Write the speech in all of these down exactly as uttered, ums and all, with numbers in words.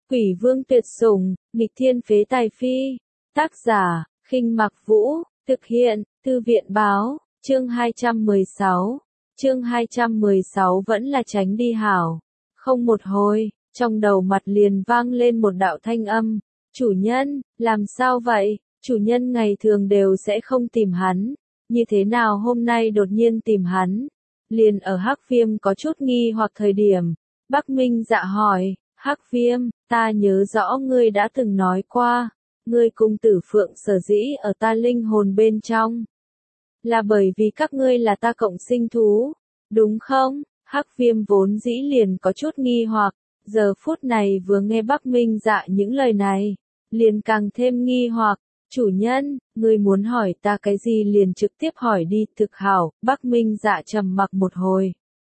Quỷ vương tuyệt sủng, nghịch thiên phế tài phi. Tác giả, Khinh Mặc Vũ, thực hiện, Thư viện báo, chương hai trăm mười sáu. Chương hai trăm mười sáu vẫn là tránh đi hảo. Không một hồi, trong đầu mặt liền vang lên một đạo thanh âm. Chủ nhân, làm sao vậy? Chủ nhân ngày thường đều sẽ không tìm hắn. Như thế nào hôm nay đột nhiên tìm hắn? Liền ở Hắc Viêm có chút nghi hoặc thời điểm. Bắc Minh Dạ hỏi, Hắc Viêm, ta nhớ rõ ngươi đã từng nói qua. Ngươi cùng Tử Phượng sở dĩ ở ta linh hồn bên trong. Là bởi vì các ngươi là ta cộng sinh thú, đúng không? Hắc Viêm vốn dĩ liền có chút nghi hoặc, giờ phút này vừa nghe Bắc Minh Dạ những lời này, liền càng thêm nghi hoặc, chủ nhân, ngươi muốn hỏi ta cái gì liền trực tiếp hỏi đi, thực hảo. Bắc Minh Dạ trầm mặc một hồi.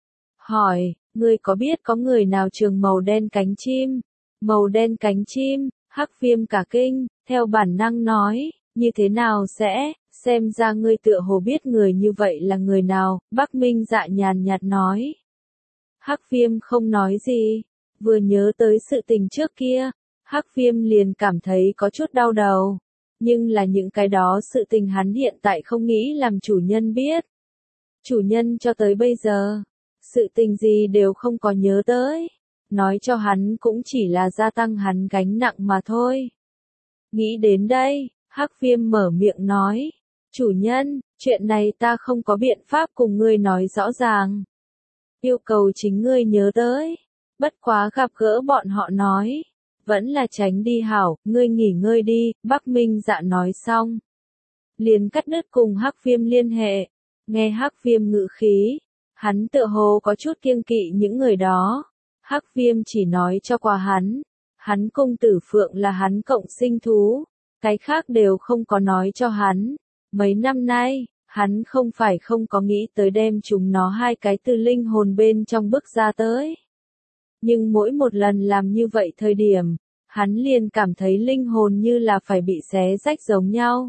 Hỏi, ngươi có biết có người nào trường màu đen cánh chim? Màu đen cánh chim, Hắc Viêm cả kinh, theo bản năng nói, như thế nào sẽ, xem ra ngươi tựa hồ biết người như vậy là người nào, Bắc Minh Dạ nhàn nhạt nói. Hắc Viêm không nói gì, vừa nhớ tới sự tình trước kia, Hắc Viêm liền cảm thấy có chút đau đầu, nhưng là những cái đó sự tình hắn hiện tại không nghĩ làm chủ nhân biết. Chủ nhân cho tới bây giờ, sự tình gì đều không có nhớ tới, nói cho hắn cũng chỉ là gia tăng hắn gánh nặng mà thôi. Nghĩ đến đây, Hắc Viêm mở miệng nói, chủ nhân, chuyện này ta không có biện pháp cùng ngươi nói rõ ràng. Yêu cầu chính ngươi nhớ tới, bất quá gặp gỡ bọn họ nói, vẫn là tránh đi hảo, ngươi nghỉ ngơi đi, Bắc Minh Dạ nói xong. Liền cắt đứt cùng Hắc Viêm liên hệ, nghe Hắc Viêm ngữ khí, hắn tựa hồ có chút kiêng kỵ những người đó. Hắc Viêm chỉ nói cho qua hắn, hắn cùng Tử Phượng là hắn cộng sinh thú, cái khác đều không có nói cho hắn. Mấy năm nay, hắn không phải không có nghĩ tới đem chúng nó hai cái từ linh hồn bên trong bước ra tới. Nhưng mỗi một lần làm như vậy thời điểm, hắn liền cảm thấy linh hồn như là phải bị xé rách giống nhau.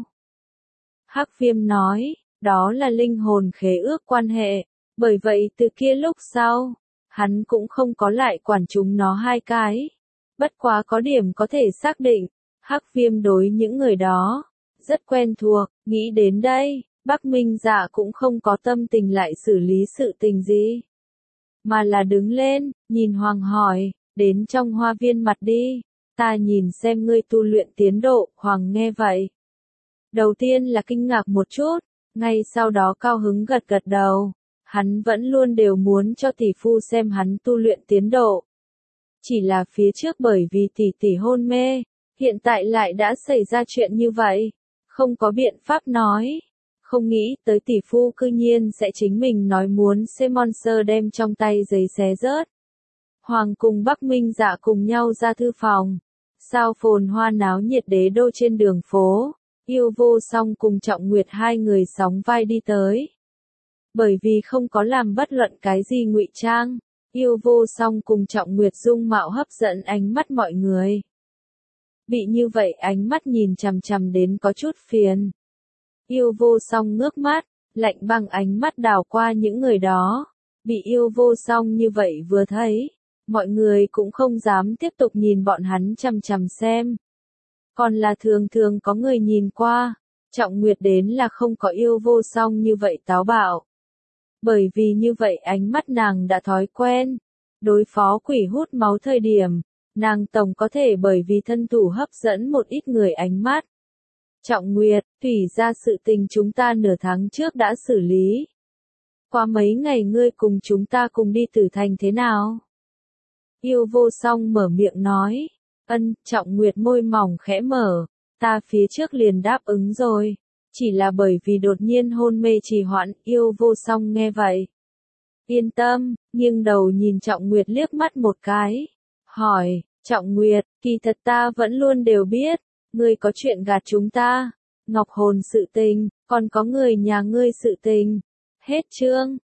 Hắc Viêm nói, đó là linh hồn khế ước quan hệ, bởi vậy từ kia lúc sau, hắn cũng không có lại quản chúng nó hai cái. Bất quá có điểm có thể xác định, Hắc Viêm đối những người đó rất quen thuộc, nghĩ đến đây, Bắc Minh Dạ cũng không có tâm tình lại xử lý sự tình gì, mà là đứng lên, nhìn Hoàng hỏi, đến trong hoa viên mặt đi, ta nhìn xem ngươi tu luyện tiến độ. Hoàng nghe vậy, đầu tiên là kinh ngạc một chút, ngay sau đó cao hứng gật gật đầu, hắn vẫn luôn đều muốn cho tỷ phu xem hắn tu luyện tiến độ. Chỉ là phía trước bởi vì tỷ tỷ hôn mê, hiện tại lại đã xảy ra chuyện như vậy, không có biện pháp nói. Không nghĩ tới tỷ phu cư nhiên sẽ chính mình nói muốn xem Monster đem trong tay giấy xé rớt. Hoàng cùng Bắc Minh Dạ cùng nhau ra thư phòng. Sao phồn hoa náo nhiệt đế đô trên đường phố, Yêu Vô Song cùng Trọng Nguyệt hai người sóng vai đi tới. Bởi vì không có làm bất luận cái gì ngụy trang, Yêu Vô Song cùng Trọng Nguyệt dung mạo hấp dẫn ánh mắt mọi người. Bị như vậy ánh mắt nhìn chằm chằm đến có chút phiền. Yêu Vô Song ngước mắt, lạnh băng ánh mắt đảo qua những người đó. Bị Yêu Vô Song như vậy vừa thấy, mọi người cũng không dám tiếp tục nhìn bọn hắn chằm chằm xem. Còn là thường thường có người nhìn qua, Trọng Nguyệt đến là không có Yêu Vô Song như vậy táo bạo. Bởi vì như vậy ánh mắt nàng đã thói quen. Đối phó quỷ hút máu thời điểm, nàng tổng có thể bởi vì thân thủ hấp dẫn một ít người ánh mắt. Trọng Nguyệt, thủy ra sự tình chúng ta nửa tháng trước đã xử lý. Qua mấy ngày ngươi cùng chúng ta cùng đi Tử Thành thế nào? Yêu Vô Song mở miệng nói. Ân, Trọng Nguyệt môi mỏng khẽ mở. Ta phía trước liền đáp ứng rồi. Chỉ là bởi vì đột nhiên hôn mê trì hoãn. Yêu Vô Song nghe vậy. Yên tâm, nghiêng đầu nhìn Trọng Nguyệt liếc mắt một cái. Hỏi, Trọng Nguyệt, kỳ thật ta vẫn luôn đều biết. Ngươi có chuyện gạt chúng ta, Ngọc Hồn sự tình, còn có người nhà ngươi sự tình. Hết chương.